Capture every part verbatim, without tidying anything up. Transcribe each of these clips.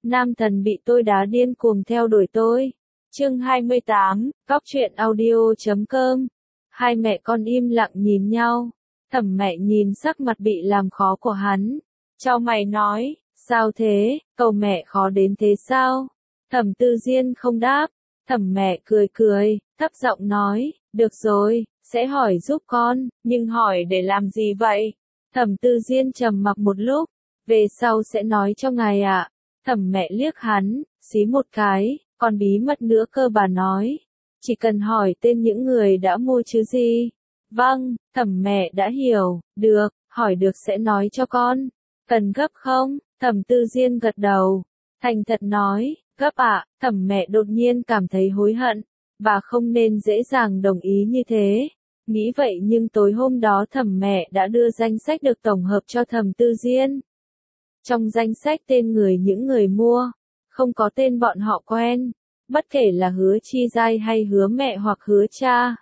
Nam thần bị tôi đá điên cuồng theo đuổi tôi. Chương hai mươi tám, Cóc truyện audio chấm com. Hai mẹ con im lặng nhìn nhau. Thẩm mẹ nhìn sắc mặt bị làm khó của hắn. Chau mày nói, sao thế, cầu mẹ khó đến thế sao? Thẩm Tư Diên không đáp. Thẩm mẹ cười cười, thấp giọng nói, được rồi, sẽ hỏi giúp con, nhưng hỏi để làm gì vậy? Thẩm Tư Diên trầm mặc một lúc, về sau sẽ nói cho ngài ạ. Thẩm mẹ liếc hắn, xí một cái, còn bí mật nữa cơ bà nói. Chỉ cần hỏi tên những người đã mua chứ gì. Vâng, thẩm mẹ đã hiểu, được, hỏi được sẽ nói cho con. Cần gấp không? Thẩm Tư Diên gật đầu. Thành thật nói, gấp ạ, thẩm mẹ đột nhiên cảm thấy hối hận. Bà không nên dễ dàng đồng ý như thế. Nghĩ vậy nhưng tối hôm đó thẩm mẹ đã đưa danh sách được tổng hợp cho thẩm Tư Diên. Trong danh sách tên người những người mua, không có tên bọn họ quen, bất kể là Hứa Chi Giai hay Hứa mẹ hoặc Hứa cha.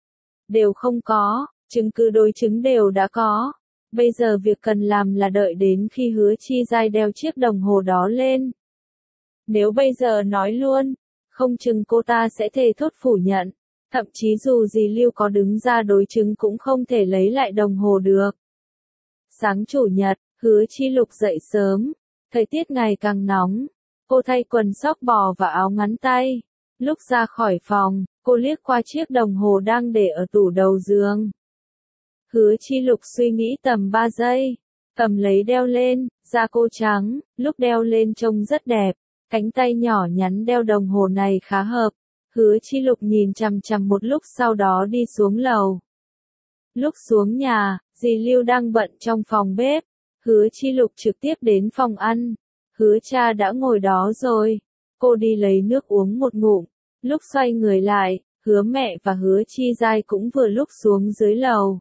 Đều không có, chứng cứ đối chứng đều đã có. Bây giờ việc cần làm là đợi đến khi Hứa Chi Giai đeo chiếc đồng hồ đó lên. Nếu bây giờ nói luôn, không chừng cô ta sẽ thề thốt phủ nhận. Thậm chí dù gì Lưu có đứng ra đối chứng cũng không thể lấy lại đồng hồ được. Sáng chủ nhật, Hứa Chi Lục dậy sớm. Thời tiết ngày càng nóng. Cô thay quần sóc bò và áo ngắn tay. Lúc ra khỏi phòng, cô liếc qua chiếc đồng hồ đang để ở tủ đầu giường. Hứa Chi Lục suy nghĩ tầm ba giây. Cầm lấy đeo lên, da cô trắng, lúc đeo lên trông rất đẹp. Cánh tay nhỏ nhắn đeo đồng hồ này khá hợp. Hứa Chi Lục nhìn chằm chằm một lúc sau đó đi xuống lầu. Lúc xuống nhà, dì Lưu đang bận trong phòng bếp. Hứa Chi Lục trực tiếp đến phòng ăn. Hứa cha đã ngồi đó rồi. Cô đi lấy nước uống một ngụm. Lúc xoay người lại, Hứa mẹ và Hứa Chi Giai cũng vừa lúc xuống dưới lầu.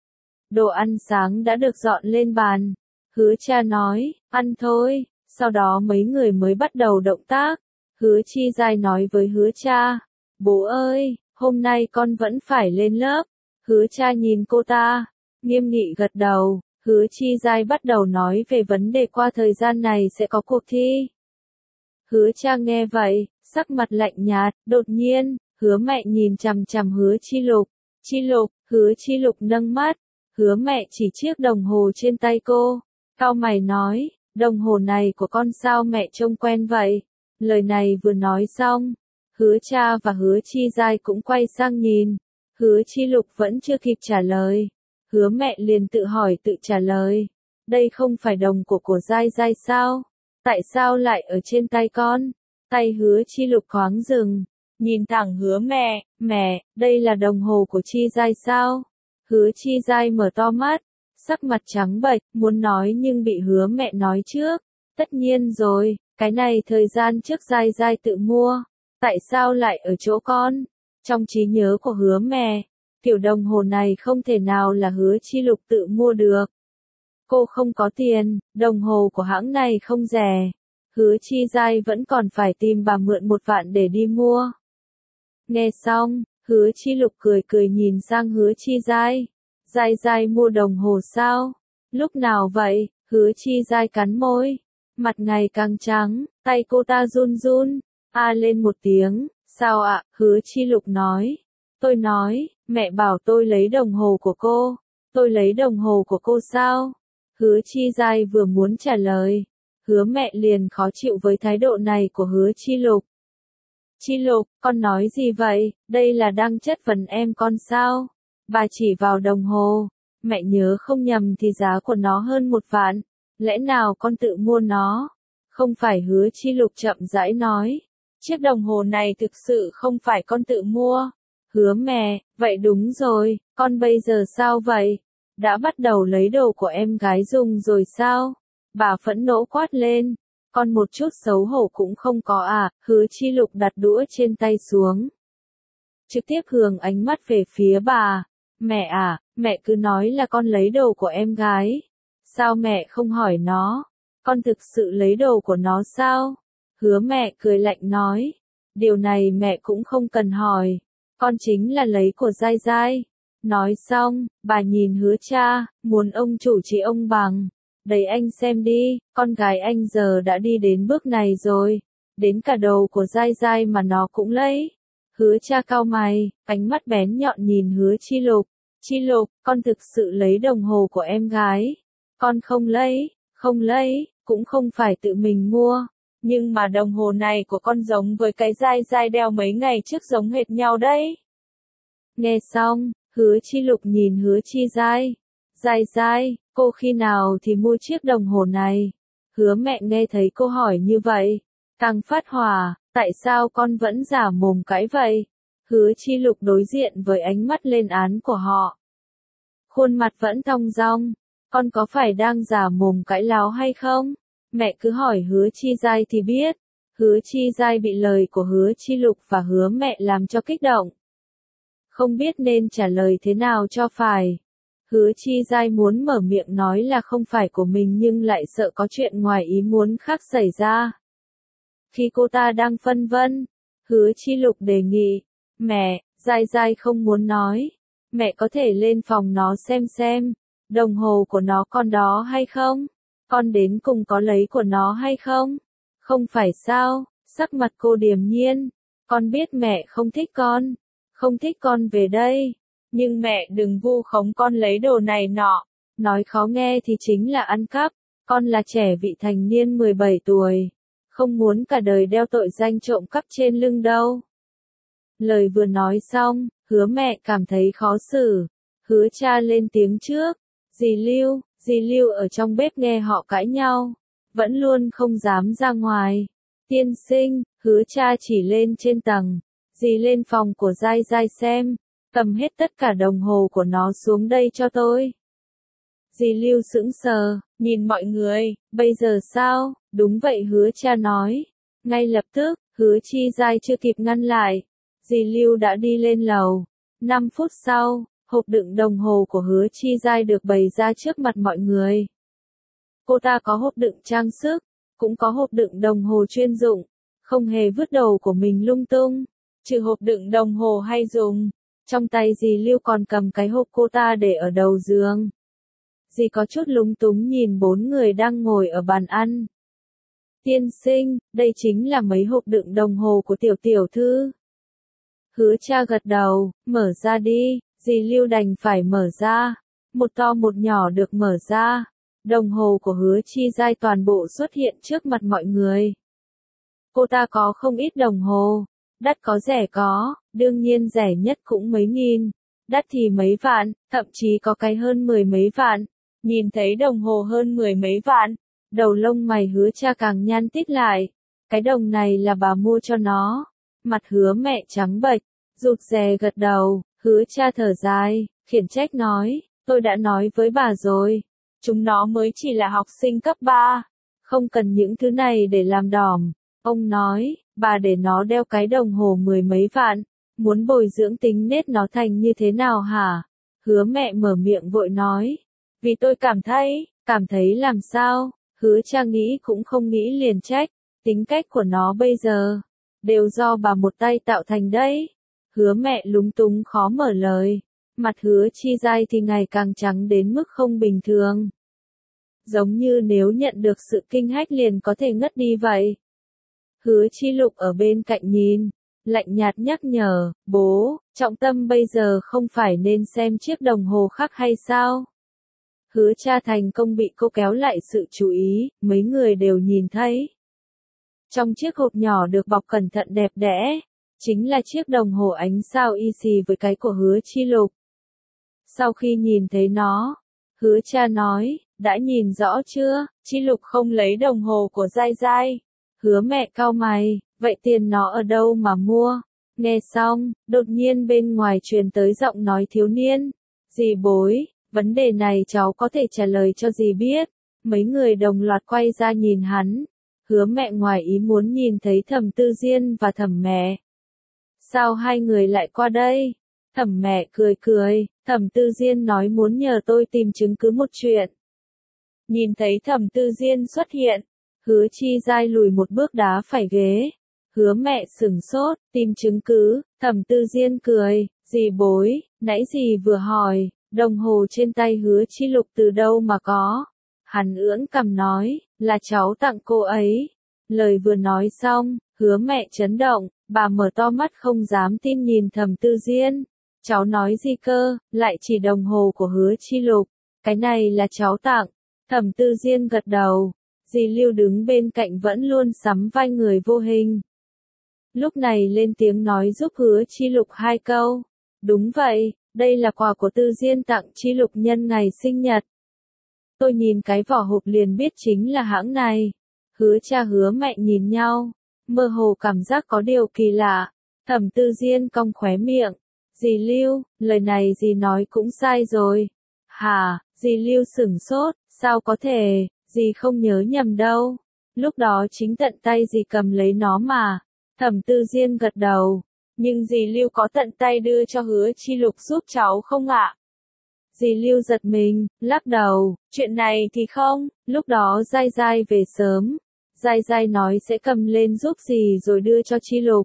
Đồ ăn sáng đã được dọn lên bàn. Hứa cha nói, ăn thôi. Sau đó mấy người mới bắt đầu động tác. Hứa Chi Giai nói với Hứa cha, bố ơi, hôm nay con vẫn phải lên lớp. Hứa cha nhìn cô ta, nghiêm nghị gật đầu. Hứa Chi Giai bắt đầu nói về vấn đề qua thời gian này sẽ có cuộc thi. Hứa cha nghe vậy, sắc mặt lạnh nhạt, đột nhiên, Hứa mẹ nhìn chằm chằm Hứa Chi Lục. Chi Lục, Hứa Chi Lục nâng mắt. Hứa mẹ chỉ chiếc đồng hồ trên tay cô. Cau mày nói, đồng hồ này của con sao mẹ trông quen vậy? Lời này vừa nói xong, Hứa cha và Hứa Chi Giai cũng quay sang nhìn. Hứa Chi Lục vẫn chưa kịp trả lời. Hứa mẹ liền tự hỏi tự trả lời. Đây không phải đồng của của Giai Giai sao? Tại sao lại ở trên tay con? Tay Hứa Chi Lục thoáng dừng. Nhìn thẳng Hứa mẹ, mẹ, đây là đồng hồ của Chi Giai sao? Hứa Chi Giai mở to mắt, sắc mặt trắng bệch, muốn nói nhưng bị Hứa mẹ nói trước. Tất nhiên rồi, cái này thời gian trước Giai Giai tự mua. Tại sao lại ở chỗ con? Trong trí nhớ của Hứa mẹ, kiểu đồng hồ này không thể nào là Hứa Chi Lục tự mua được. Cô không có tiền, đồng hồ của hãng này không rẻ. Hứa Chi Giai vẫn còn phải tìm bà mượn một vạn để đi mua. Nghe xong, Hứa Chi Lục cười cười nhìn sang Hứa Chi Giai. Giai Giai mua đồng hồ sao? Lúc nào vậy? Hứa Chi Giai cắn môi. Mặt ngày càng trắng, tay cô ta run run. A lên một tiếng, sao ạ? Hứa Chi Lục nói. Tôi nói, mẹ bảo tôi lấy đồng hồ của cô. Tôi lấy đồng hồ của cô sao? Hứa Chi Giai vừa muốn trả lời. Hứa mẹ liền khó chịu với thái độ này của Hứa Chi Lục. Chi Lục, con nói gì vậy? Đây là đang chất vấn em con sao? Bà chỉ vào đồng hồ. Mẹ nhớ không nhầm thì giá của nó hơn một vạn. Lẽ nào con tự mua nó? Không phải. Hứa Chi Lục chậm rãi nói. Chiếc đồng hồ này thực sự không phải con tự mua. Hứa mẹ, vậy đúng rồi, con bây giờ sao vậy? Đã bắt đầu lấy đồ của em gái dùng rồi sao? Bà phẫn nộ quát lên. Con một chút xấu hổ cũng không có à? Hứa Chi Lục đặt đũa trên tay xuống. Trực tiếp hướng ánh mắt về phía bà. Mẹ à, mẹ cứ nói là con lấy đồ của em gái. Sao mẹ không hỏi nó? Con thực sự lấy đồ của nó sao? Hứa mẹ cười lạnh nói. Điều này mẹ cũng không cần hỏi. Con chính là lấy của Giai Giai. Nói xong, bà nhìn Hứa cha, muốn ông chủ trị ông bằng. Đấy anh xem đi, con gái anh giờ đã đi đến bước này rồi, đến cả đầu của dai dai mà nó cũng lấy. Hứa cha cau mày, ánh mắt bén nhọn nhìn Hứa Chi Lục. Chi Lục, con thực sự lấy đồng hồ của em gái. Con không lấy, không lấy, cũng không phải tự mình mua. Nhưng mà đồng hồ này của con giống với cái dai dai đeo mấy ngày trước giống hệt nhau đấy. Nghe xong, Hứa Chi Lục nhìn Hứa Chi Dai. Dai dai, cô khi nào thì mua chiếc đồng hồ này? Hứa mẹ nghe thấy cô hỏi như vậy, càng phát hỏa, tại sao con vẫn giả mồm cãi vậy? Hứa Chi Lục đối diện với ánh mắt lên án của họ. Khuôn mặt vẫn thong dong, con có phải đang giả mồm cãi láo hay không? Mẹ cứ hỏi Hứa Chi Dai thì biết. Hứa Chi Dai bị lời của Hứa Chi Lục và Hứa mẹ làm cho kích động. Không biết nên trả lời thế nào cho phải. Hứa Chi Dai muốn mở miệng nói là không phải của mình nhưng lại sợ có chuyện ngoài ý muốn khác xảy ra. Khi cô ta đang phân vân, Hứa Chi Lục đề nghị, mẹ, Dai Dai không muốn nói. Mẹ có thể lên phòng nó xem xem, đồng hồ của nó con đó hay không? Con đến cùng có lấy của nó hay không? Không phải sao? Sắc mặt cô điềm nhiên. Con biết mẹ không thích con. Không thích con về đây. Nhưng mẹ đừng vu khống con lấy đồ này nọ. Nói khó nghe thì chính là ăn cắp. Con là trẻ vị thành niên mười bảy tuổi. Không muốn cả đời đeo tội danh trộm cắp trên lưng đâu. Lời vừa nói xong, Hứa mẹ cảm thấy khó xử. Hứa cha lên tiếng trước. Dì Lưu, dì Lưu ở trong bếp nghe họ cãi nhau. Vẫn luôn không dám ra ngoài. Tiên sinh, Hứa cha chỉ lên trên tầng. Dì lên phòng của Dai Dai xem. Cầm hết tất cả đồng hồ của nó xuống đây cho tôi. Dì Lưu sững sờ, nhìn mọi người, bây giờ sao? Đúng vậy Hứa cha nói. Ngay lập tức, Hứa Chi Dai chưa kịp ngăn lại. Dì Lưu đã đi lên lầu. năm phút sau, hộp đựng đồng hồ của Hứa Chi Dai được bày ra trước mặt mọi người. Cô ta có hộp đựng trang sức, cũng có hộp đựng đồng hồ chuyên dụng, không hề vứt đồ của mình lung tung, trừ hộp đựng đồng hồ hay dùng. Trong tay dì Lưu còn cầm cái hộp cô ta để ở đầu giường. Dì có chút lúng túng nhìn bốn người đang ngồi ở bàn ăn. Tiên sinh, đây chính là mấy hộp đựng đồng hồ của tiểu tiểu thư. Hứa cha gật đầu, mở ra đi, dì Lưu đành phải mở ra. Một to một nhỏ được mở ra. Đồng hồ của Hứa Chi Dai toàn bộ xuất hiện trước mặt mọi người. Cô ta có không ít đồng hồ. Đắt có rẻ có, đương nhiên rẻ nhất cũng mấy nghìn. Đắt thì mấy vạn, thậm chí có cái hơn mười mấy vạn. Nhìn thấy đồng hồ hơn mười mấy vạn, đầu lông mày Hứa cha càng nhăn tít lại. Cái đồng này là bà mua cho nó. Mặt Hứa mẹ trắng bệch, rụt rè gật đầu. Hứa cha thở dài, khiển trách nói, tôi đã nói với bà rồi. Chúng nó mới chỉ là học sinh cấp ba. Không cần những thứ này để làm đỏm. Ông nói, bà để nó đeo cái đồng hồ mười mấy vạn. Muốn bồi dưỡng tính nết nó thành như thế nào hả? Hứa mẹ mở miệng vội nói. Vì tôi cảm thấy, cảm thấy làm sao? Hứa cha nghĩ cũng không nghĩ liền trách. Tính cách của nó bây giờ, đều do bà một tay tạo thành đấy. Hứa mẹ lúng túng khó mở lời. Mặt Hứa Chi Dai thì ngày càng trắng đến mức không bình thường. Giống như nếu nhận được sự kinh hách liền có thể ngất đi vậy. Hứa Chi Lục ở bên cạnh nhìn, lạnh nhạt nhắc nhở, bố, trọng tâm bây giờ không phải nên xem chiếc đồng hồ khác hay sao? Hứa cha thành công bị cô kéo lại sự chú ý, mấy người đều nhìn thấy. Trong chiếc hộp nhỏ được bọc cẩn thận đẹp đẽ, chính là chiếc đồng hồ ánh sao y xì với cái của Hứa Chi Lục. Sau khi nhìn thấy nó, Hứa cha nói, đã nhìn rõ chưa, Chi Lục không lấy đồng hồ của Dai Dai. Hứa mẹ cau mày, vậy tiền nó ở đâu mà mua? Nghe xong, đột nhiên bên ngoài truyền tới giọng nói thiếu niên. Dì bối, vấn đề này cháu có thể trả lời cho dì biết. Mấy người đồng loạt quay ra nhìn hắn. Hứa mẹ ngoài ý muốn nhìn thấy Thẩm Tư Diên và Thẩm mẹ. Sao hai người lại qua đây? Thẩm mẹ cười cười, Thẩm Tư Diên nói muốn nhờ tôi tìm chứng cứ một chuyện. Nhìn thấy Thẩm Tư Diên xuất hiện, Hứa Chi Dai lùi một bước đá phải ghế. Hứa mẹ sửng sốt, tìm chứng cứ, Thẩm Tư Diên cười, dì bối, nãy dì vừa hỏi, đồng hồ trên tay Hứa Chi Lục từ đâu mà có? Hắn ưỡn cằm nói, là cháu tặng cô ấy. Lời vừa nói xong, Hứa mẹ chấn động, bà mở to mắt không dám tin nhìn Thẩm Tư Diên. Cháu nói gì cơ, lại chỉ đồng hồ của Hứa Chi Lục. Cái này là cháu tặng. Thẩm Tư Diên gật đầu. Dì Lưu đứng bên cạnh vẫn luôn sắm vai người vô hình. Lúc này lên tiếng nói giúp Hứa Chi Lục hai câu. Đúng vậy, đây là quà của Tư Diên tặng Chi Lục nhân ngày sinh nhật. Tôi nhìn cái vỏ hộp liền biết chính là hãng này. Hứa cha hứa mẹ nhìn nhau, mơ hồ cảm giác có điều kỳ lạ. Thẩm Tư Diên cong khóe miệng. Dì Lưu, lời này dì nói cũng sai rồi. Hả, dì Lưu sửng sốt, sao có thể, dì không nhớ nhầm đâu. Lúc đó chính tận tay dì cầm lấy nó mà. Thẩm Tư Diên gật đầu. Nhưng dì Lưu có tận tay đưa cho Hứa Chi Lục giúp cháu không ạ? Dì Lưu giật mình, lắc đầu, chuyện này thì không, lúc đó Giai Giai về sớm. Giai Giai nói sẽ cầm lên giúp dì rồi đưa cho Chi Lục.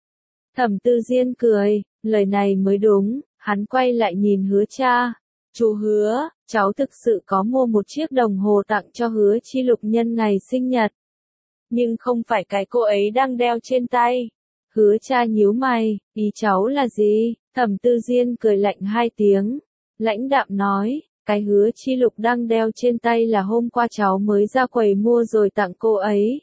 Thẩm Tư Diên cười, lời này mới đúng, hắn quay lại nhìn Hứa cha. Chú Hứa, cháu thực sự có mua một chiếc đồng hồ tặng cho Hứa Chi Lục nhân ngày sinh nhật. Nhưng không phải cái cô ấy đang đeo trên tay. Hứa cha nhíu mày, ý cháu là gì? Thẩm Tư Diên cười lạnh hai tiếng. Lãnh đạm nói, cái Hứa Chi Lục đang đeo trên tay là hôm qua cháu mới ra quầy mua rồi tặng cô ấy.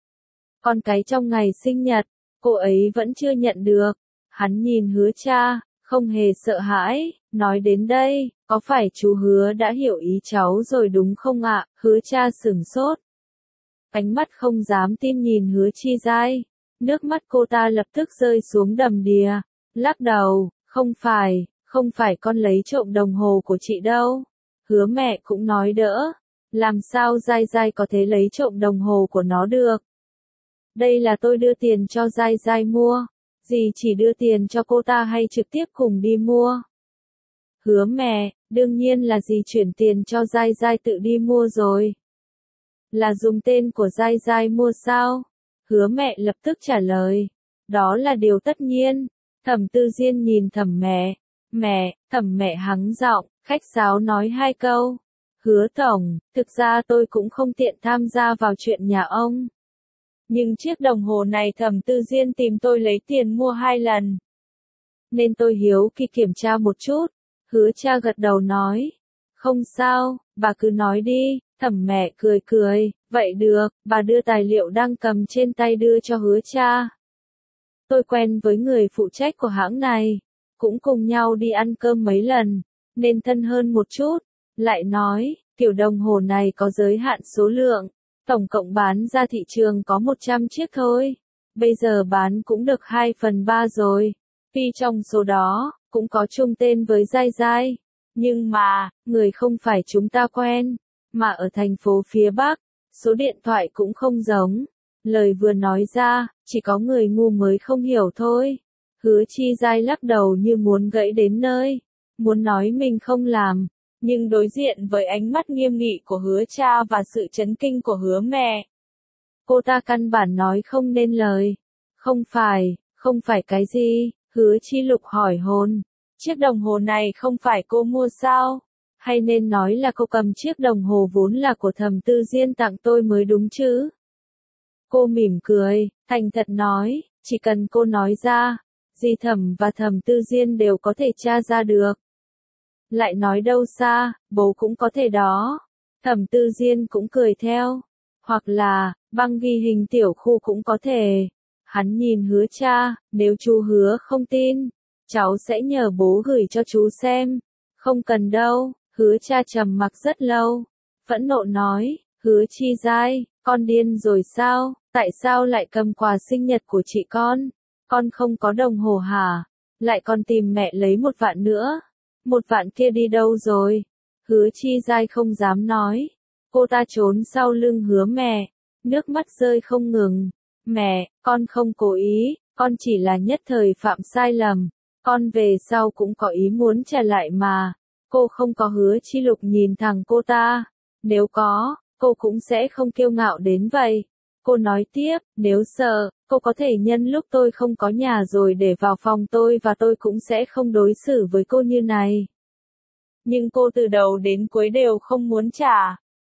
Còn cái trong ngày sinh nhật, cô ấy vẫn chưa nhận được. Hắn nhìn Hứa cha, không hề sợ hãi, nói đến đây, có phải chú Hứa đã hiểu ý cháu rồi đúng không ạ? Hứa cha sửng sốt. Ánh mắt không dám tin nhìn Hứa Chi Giai. Nước mắt cô ta lập tức rơi xuống đầm đìa. Lắc đầu, không phải, không phải con lấy trộm đồng hồ của chị đâu. Hứa mẹ cũng nói đỡ. Làm sao Giai Giai có thể lấy trộm đồng hồ của nó được? Đây là tôi đưa tiền cho Giai Giai mua. Dì chỉ đưa tiền cho cô ta hay trực tiếp cùng đi mua? Hứa mẹ, đương nhiên là dì chuyển tiền cho Giai Giai tự đi mua rồi. Là dùng tên của Giai Giai mua sao? Hứa mẹ lập tức trả lời. Đó là điều tất nhiên. Thẩm Tư Diên nhìn Thẩm mẹ. Mẹ, Thẩm mẹ hắng giọng, khách sáo nói hai câu. Hứa tổng, thực ra tôi cũng không tiện tham gia vào chuyện nhà ông. Nhưng chiếc đồng hồ này Thẩm Tư Diên tìm tôi lấy tiền mua hai lần. Nên tôi hiếu kỳ kiểm tra một chút. Hứa cha gật đầu nói. Không sao, bà cứ nói đi. Thẩm mẹ cười cười, vậy được, bà đưa tài liệu đang cầm trên tay đưa cho Hứa cha. Tôi quen với người phụ trách của hãng này, cũng cùng nhau đi ăn cơm mấy lần, nên thân hơn một chút. Lại nói, kiểu đồng hồ này có giới hạn số lượng, tổng cộng bán ra thị trường có một trăm chiếc thôi. Bây giờ bán cũng được hai phần ba rồi. Vì trong số đó, cũng có chung tên với Giai Giai. Nhưng mà, người không phải chúng ta quen. Mà ở thành phố phía Bắc, số điện thoại cũng không giống. Lời vừa nói ra, chỉ có người ngu mới không hiểu thôi. Hứa Chi Giai lắc đầu như muốn gãy đến nơi. Muốn nói mình không làm. Nhưng đối diện với ánh mắt nghiêm nghị của Hứa cha và sự chấn kinh của Hứa mẹ, cô ta căn bản nói không nên lời. Không phải, không phải cái gì? Hứa Chi Lục hỏi hồn. Chiếc đồng hồ này không phải cô mua sao? Hay nên nói là cô cầm chiếc đồng hồ vốn là của Thẩm Tư Diên tặng tôi mới đúng chứ? Cô mỉm cười, thành thật nói, chỉ cần cô nói ra, dì Thẩm và Thẩm Tư Diên đều có thể tra ra được. Lại nói đâu xa, bố cũng có thể đó. Thẩm Tư Diên cũng cười theo. Hoặc là, băng ghi hình tiểu khu cũng có thể. Hắn nhìn Hứa cha, nếu chú Hứa không tin, cháu sẽ nhờ bố gửi cho chú xem. Không cần đâu. Hứa cha trầm mặc rất lâu. Phẫn nộ nói, Hứa Chi Giai, con điên rồi sao? Tại sao lại cầm quà sinh nhật của chị con? Con không có đồng hồ hả? Lại còn tìm mẹ lấy một vạn nữa. Một vạn kia đi đâu rồi? Hứa Chi Giai không dám nói. Cô ta trốn sau lưng Hứa mẹ. Nước mắt rơi không ngừng. Mẹ, con không cố ý, con chỉ là nhất thời phạm sai lầm. Con về sau cũng có ý muốn trả lại mà. Cô không có. Hứa Chi Lục nhìn thẳng cô ta. Nếu có, cô cũng sẽ không kiêu ngạo đến vậy. Cô nói tiếp, nếu sợ, cô có thể nhân lúc tôi không có nhà rồi để vào phòng tôi và tôi cũng sẽ không đối xử với cô như này. Nhưng cô từ đầu đến cuối đều không muốn trả.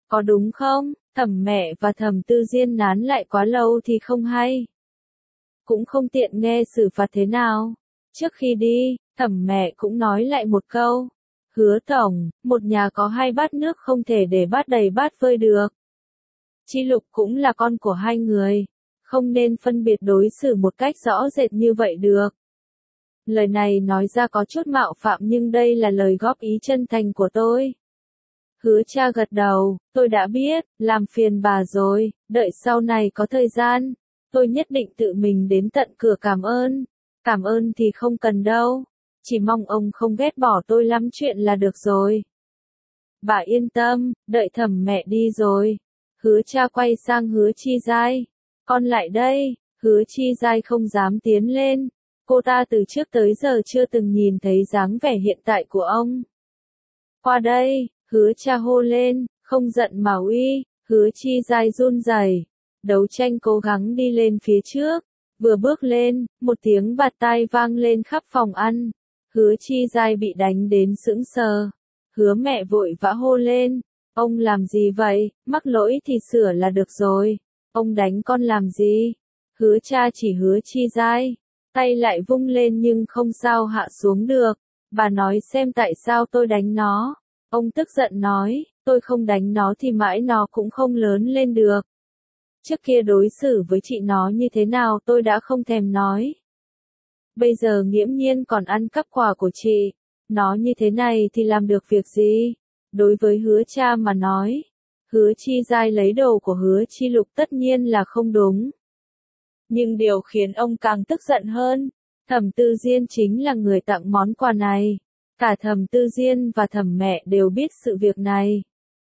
có đúng không? Thẩm mẹ và Thẩm Tư Diên nán lại quá lâu thì không hay. Cũng không tiện nghe xử phạt thế nào. Trước khi đi, Thẩm mẹ cũng nói lại một câu. Hứa tổng, một nhà có hai bát nước không thể để bát đầy bát vơi được. Chi Lục cũng là con của hai người, không nên phân biệt đối xử một cách rõ rệt như vậy được. Lời này nói ra có chút mạo phạm nhưng đây là lời góp ý chân thành của tôi. Hứa cha gật đầu, tôi đã biết, làm phiền bà rồi, đợi sau này có thời gian, tôi nhất định tự mình đến tận cửa cảm ơn. Cảm ơn thì không cần đâu, chỉ mong ông không ghét bỏ tôi lắm chuyện là được rồi. Bà yên tâm, đợi Thẩm mẹ đi rồi. Hứa cha quay sang Hứa Chi Giai. Con lại đây, Hứa Chi Giai không dám tiến lên. Cô ta từ trước tới giờ chưa từng nhìn thấy dáng vẻ hiện tại của ông. Qua đây, Hứa cha hô lên, không giận mà uy. Hứa Chi Giai run rẩy, đấu tranh cố gắng đi lên phía trước. Vừa bước lên, một tiếng bạt tai vang lên khắp phòng ăn. Hứa Chi Giai bị đánh đến sững sờ. Hứa mẹ vội vã hô lên. Ông làm gì vậy, mắc lỗi thì sửa là được rồi. Ông đánh con làm gì? Hứa cha chỉ Hứa Chi Giai. Tay lại vung lên nhưng không sao hạ xuống được. Bà nói xem tại sao tôi đánh nó. Ông tức giận nói, tôi không đánh nó thì mãi nó cũng không lớn lên được. Trước kia đối xử với chị nó như thế nào tôi đã không thèm nói. Bây giờ nghiễm nhiên còn ăn cắp quà của chị. Nó như thế này thì làm được việc gì? Đối với Hứa cha mà nói, Hứa Chi Giai lấy đồ của Hứa Chi Lục tất nhiên là không đúng. Nhưng điều khiến ông càng tức giận hơn, Thẩm Tư Diên chính là người tặng món quà này. Cả Thẩm Tư Diên và Thẩm mẹ đều biết sự việc này.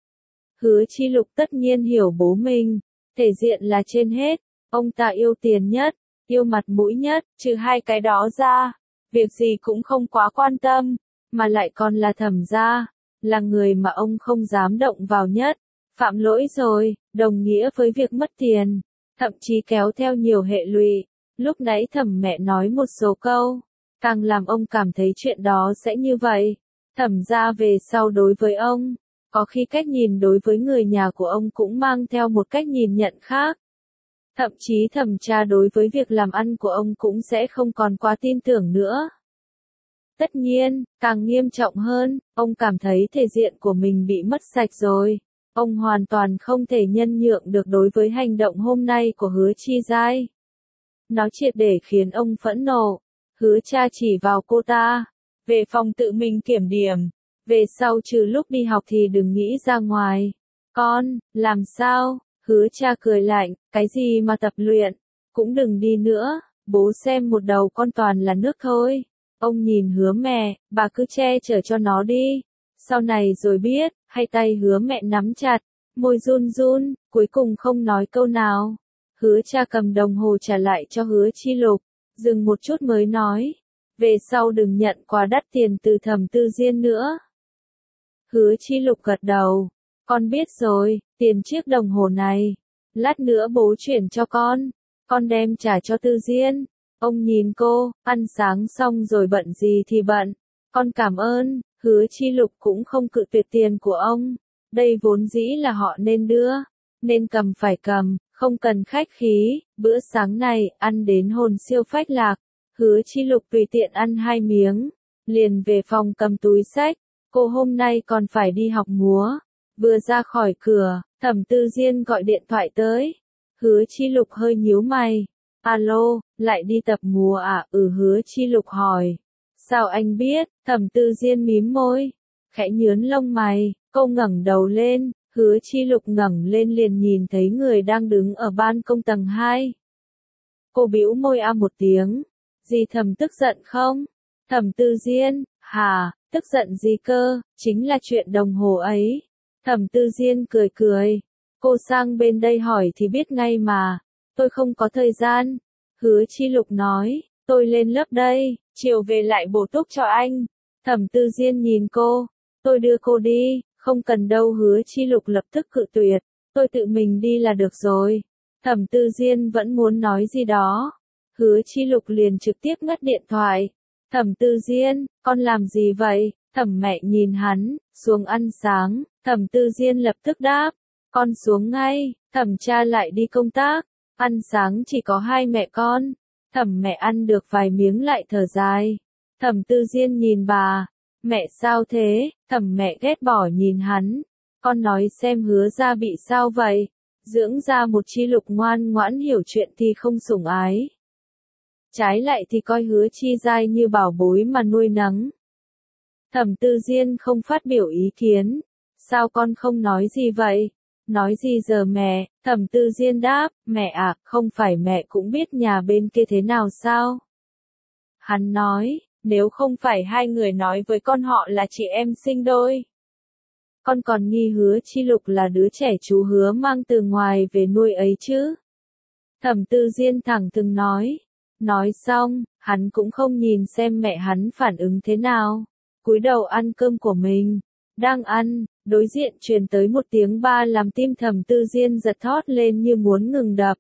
Hứa Chi Lục tất nhiên hiểu bố mình, thể diện là trên hết, ông ta yêu tiền nhất, yêu mặt mũi nhất, trừ hai cái đó ra, việc gì cũng không quá quan tâm, mà lại còn là Thẩm gia, là người mà ông không dám động vào nhất. Phạm lỗi rồi, đồng nghĩa với việc mất tiền, thậm chí kéo theo nhiều hệ lụy. Lúc nãy Thẩm mẹ nói một số câu, càng làm ông cảm thấy chuyện đó sẽ như vậy. Thẩm gia về sau đối với ông, có khi cách nhìn đối với người nhà của ông cũng mang theo một cách nhìn nhận khác. Thậm chí Thẩm cha đối với việc làm ăn của ông cũng sẽ không còn quá tin tưởng nữa. Tất nhiên, càng nghiêm trọng hơn, ông cảm thấy thể diện của mình bị mất sạch rồi. Ông hoàn toàn không thể nhân nhượng được đối với hành động hôm nay của Hứa Chi Giai. Nó triệt để khiến ông phẫn nộ. Hứa cha chỉ vào cô ta. Về phòng tự mình kiểm điểm. Về sau trừ lúc đi học thì đừng nghĩ ra ngoài. Con, làm sao? Hứa cha cười lạnh, cái gì mà tập luyện? Cũng đừng đi nữa, bố xem một đầu con toàn là nước thôi. Ông nhìn Hứa mẹ, bà cứ che chở cho nó đi. Sau này rồi biết, hay tay Hứa mẹ nắm chặt, môi run run, cuối cùng không nói câu nào. Hứa cha cầm đồng hồ trả lại cho Hứa Chi Lục, dừng một chút mới nói. Về sau đừng nhận quà đắt tiền từ Thẩm Tư Diên nữa. Hứa Chi Lục gật đầu. Con biết rồi, tiền chiếc đồng hồ này. Lát nữa bố chuyển cho con. Con đem trả cho Tư Diên. Ông nhìn cô, ăn sáng xong rồi bận gì thì bận. Con cảm ơn. Hứa Chi Lục cũng không cự tuyệt tiền của ông. Đây vốn dĩ là họ nên đưa. Nên cầm phải cầm, không cần khách khí. Bữa sáng này, ăn đến hồn siêu phách lạc. Hứa Chi Lục tùy tiện ăn hai miếng. Liền về phòng cầm túi xách. Cô hôm nay còn phải đi học múa. Vừa ra khỏi cửa, Thẩm Tư Diên gọi điện thoại tới. Hứa Chi Lục hơi nhíu mày. Alo, lại đi tập múa à? Ừ, Hứa Chi Lục hỏi. Sao anh biết? Thẩm Tư Diên mím môi, khẽ nhướng lông mày, cô ngẩng đầu lên. Hứa Chi Lục ngẩng lên liền nhìn thấy người đang đứng ở ban công tầng hai. Cô bĩu môi a một tiếng. Dì Thẩm tức giận không? Thẩm Tư Diên, hả, tức giận gì cơ, chính là chuyện đồng hồ ấy. Thẩm Tư Diên cười cười. Cô sang bên đây hỏi thì biết ngay mà. Tôi không có thời gian. Hứa Chi Lục nói, tôi lên lớp đây, chiều về lại bổ túc cho anh. Thẩm Tư Diên nhìn cô, tôi đưa cô đi, không cần đâu. Hứa Chi Lục lập tức cự tuyệt, tôi tự mình đi là được rồi. Thẩm Tư Diên vẫn muốn nói gì đó. Hứa Chi Lục liền trực tiếp ngắt điện thoại. Thẩm Tư Diên, con làm gì vậy? Thẩm mẹ nhìn hắn, xuống ăn sáng. Thẩm Tư Diên lập tức đáp, Con xuống ngay, thẩm cha lại đi công tác, ăn sáng chỉ có hai mẹ con. Thẩm mẹ ăn được vài miếng lại thở dài. Thẩm Tư Diên nhìn bà, mẹ sao thế, thẩm mẹ ghét bỏ nhìn hắn. Con nói xem Hứa Gia bị sao vậy, dưỡng ra một Chi Lục ngoan ngoãn hiểu chuyện thì không sủng ái. Trái lại thì coi Hứa Chi Giai như bảo bối mà nuôi nấng. Thẩm Tư Diên không phát biểu ý kiến, sao con không nói gì vậy? Nói gì giờ mẹ? Thẩm Tư Diên đáp, mẹ à, không phải mẹ cũng biết nhà bên kia thế nào sao? Hắn nói, nếu không phải hai người nói với con họ là chị em sinh đôi. Con còn nghi Hứa Chi Lục là đứa trẻ chú Hứa mang từ ngoài về nuôi ấy chứ? Thẩm Tư Diên thẳng thừng nói. Nói xong, hắn cũng không nhìn xem mẹ hắn phản ứng thế nào. Cúi đầu ăn cơm của mình. Đang ăn, đối diện truyền tới một tiếng ba làm tim Thẩm Tư Diên giật thót lên như muốn ngừng đập.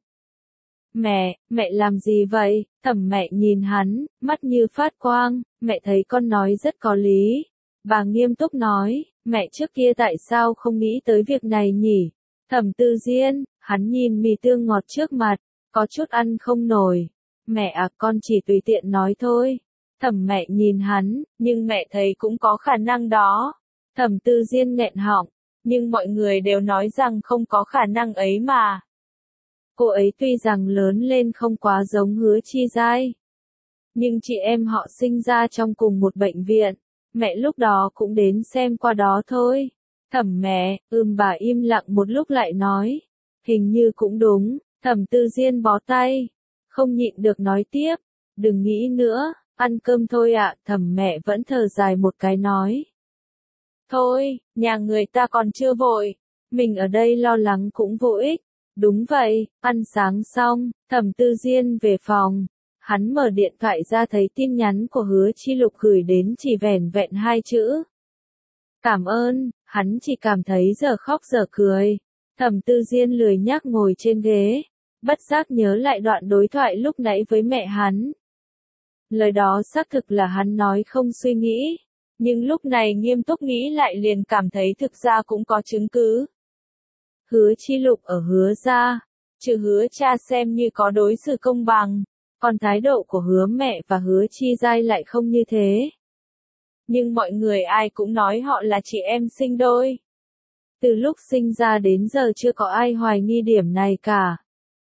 Mẹ, mẹ làm gì vậy? Thẩm mẹ nhìn hắn, mắt như phát quang, mẹ thấy con nói rất có lý. Bà nghiêm túc nói, mẹ trước kia tại sao không nghĩ tới việc này nhỉ? Thẩm Tư Diên, hắn nhìn mì tương ngọt trước mặt, có chút ăn không nổi. Mẹ à, con chỉ tùy tiện nói thôi. Thẩm mẹ nhìn hắn, nhưng mẹ thấy cũng có khả năng đó. Thẩm Tư Diên nghẹn họng, nhưng mọi người đều nói rằng không có khả năng ấy mà. Cô ấy tuy rằng lớn lên không quá giống Hứa Chi Giai, nhưng chị em họ sinh ra trong cùng một bệnh viện, mẹ lúc đó cũng đến xem qua đó thôi. Thẩm mẹ, ừm bà im lặng một lúc lại nói, hình như cũng đúng. Thẩm Tư Diên bó tay, không nhịn được nói tiếp, đừng nghĩ nữa, ăn cơm thôi ạ. Thẩm mẹ vẫn thở dài một cái nói. Thôi, nhà người ta còn chưa vội, mình ở đây lo lắng cũng vô ích. Đúng vậy, ăn sáng xong, Thẩm Tư Diên về phòng, hắn mở điện thoại ra thấy tin nhắn của Hứa Chi Lục gửi đến chỉ vẻn vẹn hai chữ. Cảm ơn, hắn chỉ cảm thấy giờ khóc giờ cười. Thẩm Tư Diên lười nhác ngồi trên ghế, bất giác nhớ lại đoạn đối thoại lúc nãy với mẹ hắn. Lời đó xác thực là hắn nói không suy nghĩ, nhưng lúc này nghiêm túc nghĩ lại liền cảm thấy thực ra cũng có chứng cứ. Hứa Chi Lục ở Hứa Gia, trừ Hứa cha xem như có đối xử công bằng, còn thái độ của Hứa mẹ và Hứa Chi Giai lại không như thế. Nhưng mọi người ai cũng nói họ là chị em sinh đôi. Từ lúc sinh ra đến giờ chưa có ai hoài nghi điểm này cả.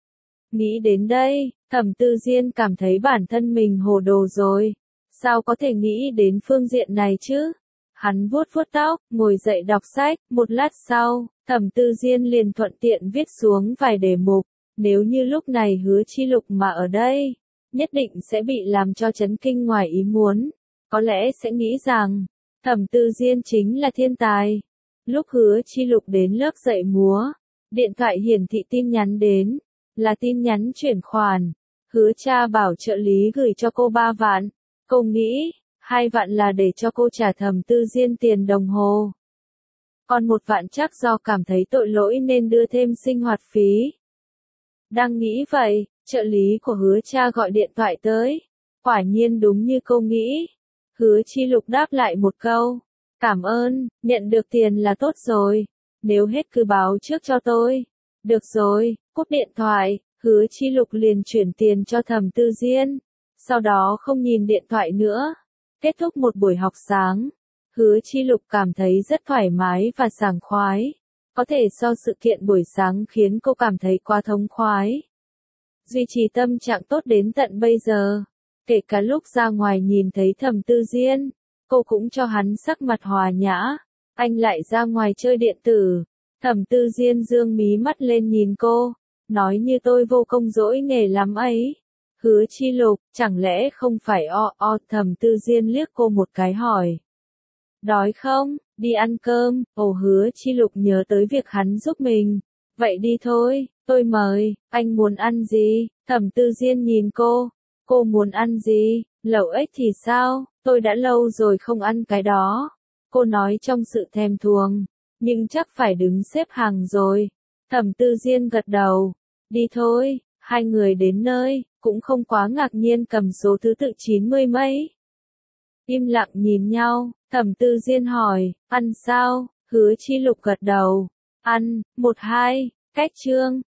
Nghĩ đến đây, Thẩm Tư Diên cảm thấy bản thân mình hồ đồ rồi. Sao có thể nghĩ đến phương diện này chứ? Hắn vuốt vuốt tóc, ngồi dậy đọc sách, một lát sau, Thẩm Tư Diên liền thuận tiện viết xuống vài đề mục. Nếu như lúc này Hứa Chi Lục mà ở đây, nhất định sẽ bị làm cho chấn kinh ngoài ý muốn. Có lẽ sẽ nghĩ rằng, Thẩm Tư Diên chính là thiên tài. Lúc Hứa Chi Lục đến lớp dạy múa, điện thoại hiển thị tin nhắn đến, là tin nhắn chuyển khoản. Hứa cha bảo trợ lý gửi cho cô ba vạn. Cô nghĩ, hai vạn là để cho cô trả Thẩm Tư Diên tiền đồng hồ. Còn một vạn chắc do cảm thấy tội lỗi nên đưa thêm sinh hoạt phí. Đang nghĩ vậy, trợ lý của Hứa cha gọi điện thoại tới. Quả nhiên đúng như cô nghĩ. Hứa Chi Lục đáp lại một câu. Cảm ơn, nhận được tiền là tốt rồi. Nếu hết cứ báo trước cho tôi. Được rồi, cúp điện thoại, Hứa Chi Lục liền chuyển tiền cho Thẩm Tư Diên. Sau đó không nhìn điện thoại nữa. Kết thúc một buổi học sáng. Hứa Chi Lục cảm thấy rất thoải mái và sảng khoái. Có thể so sự kiện buổi sáng khiến cô cảm thấy quá thống khoái. Duy trì tâm trạng tốt đến tận bây giờ. Kể cả lúc ra ngoài nhìn thấy Thẩm Tư Diên, cô cũng cho hắn sắc mặt hòa nhã. Anh lại ra ngoài chơi điện tử. Thẩm Tư Diên dương mí mắt lên nhìn cô, nói như tôi vô công dỗi nghề lắm ấy. Hứa Chi Lục, chẳng lẽ không phải o o? Thẩm Tư Diên liếc cô một cái hỏi. Đói không? Đi ăn cơm. Ồ, Hứa Chi Lục nhớ tới việc hắn giúp mình. Vậy đi thôi, tôi mời. Anh muốn ăn gì? Thẩm Tư Diên nhìn cô. Cô muốn ăn gì? Lẩu ếch thì sao? Tôi đã lâu rồi không ăn cái đó. Cô nói trong sự thèm thuồng. Nhưng chắc phải đứng xếp hàng rồi. Thẩm Tư Diên gật đầu. Đi thôi. Hai người đến nơi, cũng không quá ngạc nhiên cầm số thứ tự chín mươi mấy. Im lặng nhìn nhau, Thẩm Tư Diên hỏi, ăn sao? Hứa Chi Lục gật đầu. Ăn, một hai, cách chương.